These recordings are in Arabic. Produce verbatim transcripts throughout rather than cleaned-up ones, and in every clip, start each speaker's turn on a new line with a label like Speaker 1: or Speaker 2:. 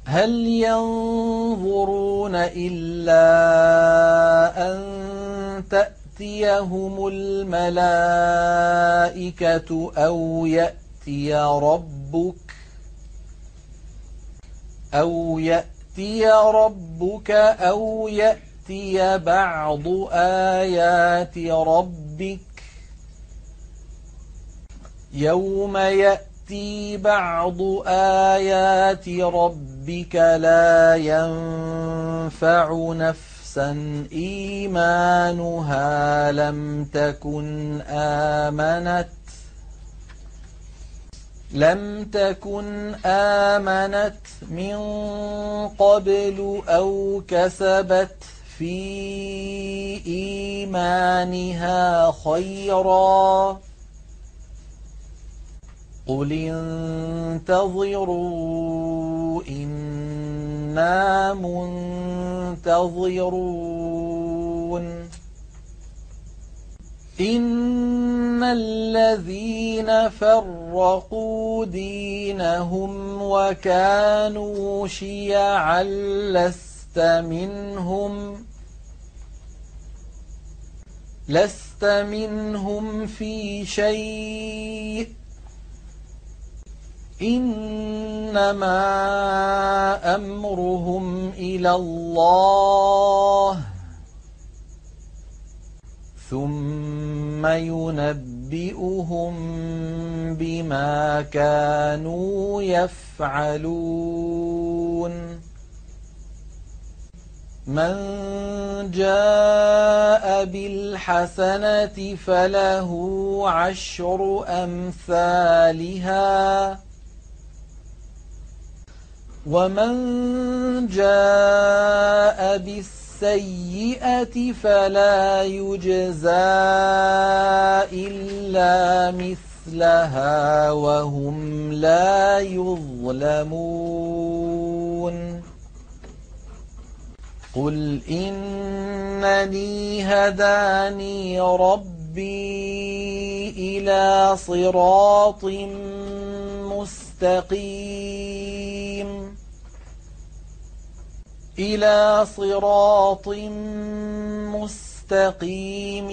Speaker 1: هل ينظرون إلا أن تأتيهم الملائكة أو يأتي ربك أو يأتي ربك أو يأتي بعض آيات ربك يوم يأتي بعض آيات ربك لا ينفع نفسا إيمانها لم تكن آمنت لم تكن آمنت من قبل أو كسبت في إيمانها خيرا قل انتظروا إنا منتظرون إن الذين فرقوا دينهم وكانوا شيعا لست منهم لست منهم في شيء إنما أمرهم إلى الله ثم ينبئهم بما كانوا يفعلون من جاء بالحسنة فله عشر أمثالها ومن جاء بالسيئة فلا يجزى إلا مثلها وهم لا يظلمون قل إنني هداني ربي إلى صراط مستقيم إلى صراط مستقيم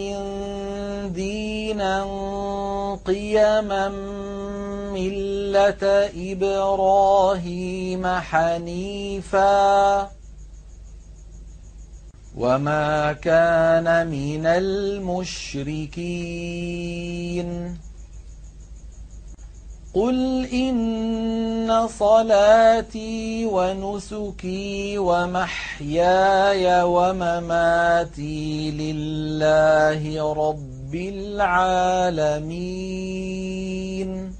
Speaker 1: دينا قيما ملة إبراهيم حنيفا وما كان من المشركين قل إن صلاتي ونسكي ومحياي ومماتي لله رب العالمين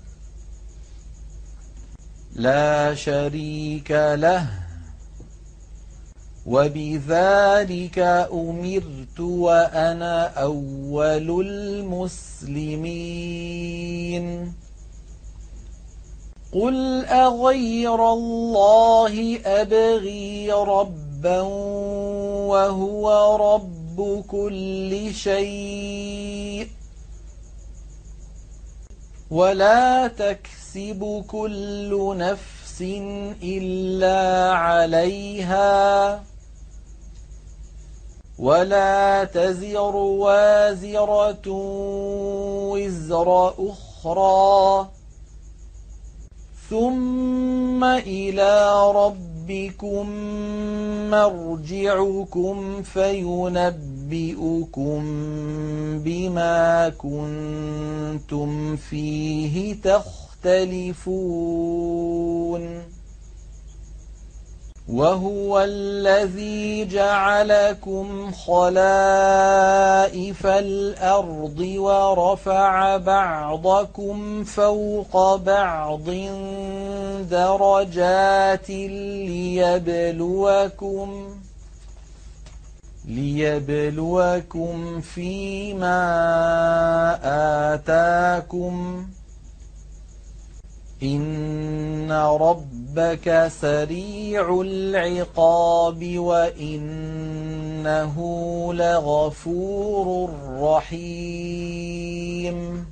Speaker 1: لا شريك له وبذلك أمرت وأنا أول المسلمين قل أغير الله أبغي ربا وهو رب كل شيء ولا تكسب كل نفس إلا عليها ولا تزر وازرة وزر أخرى ثم إلى ربكم مرجعكم فينبئكم بما كنتم فيه تختلفون وهو الذي جعلكم خلائف الأرض ورفع بعضكم فوق بعض درجات ليبلوكم ليبلوكم فيما آتاكم إن ربك سريع العقاب وإنه لغفور رحيم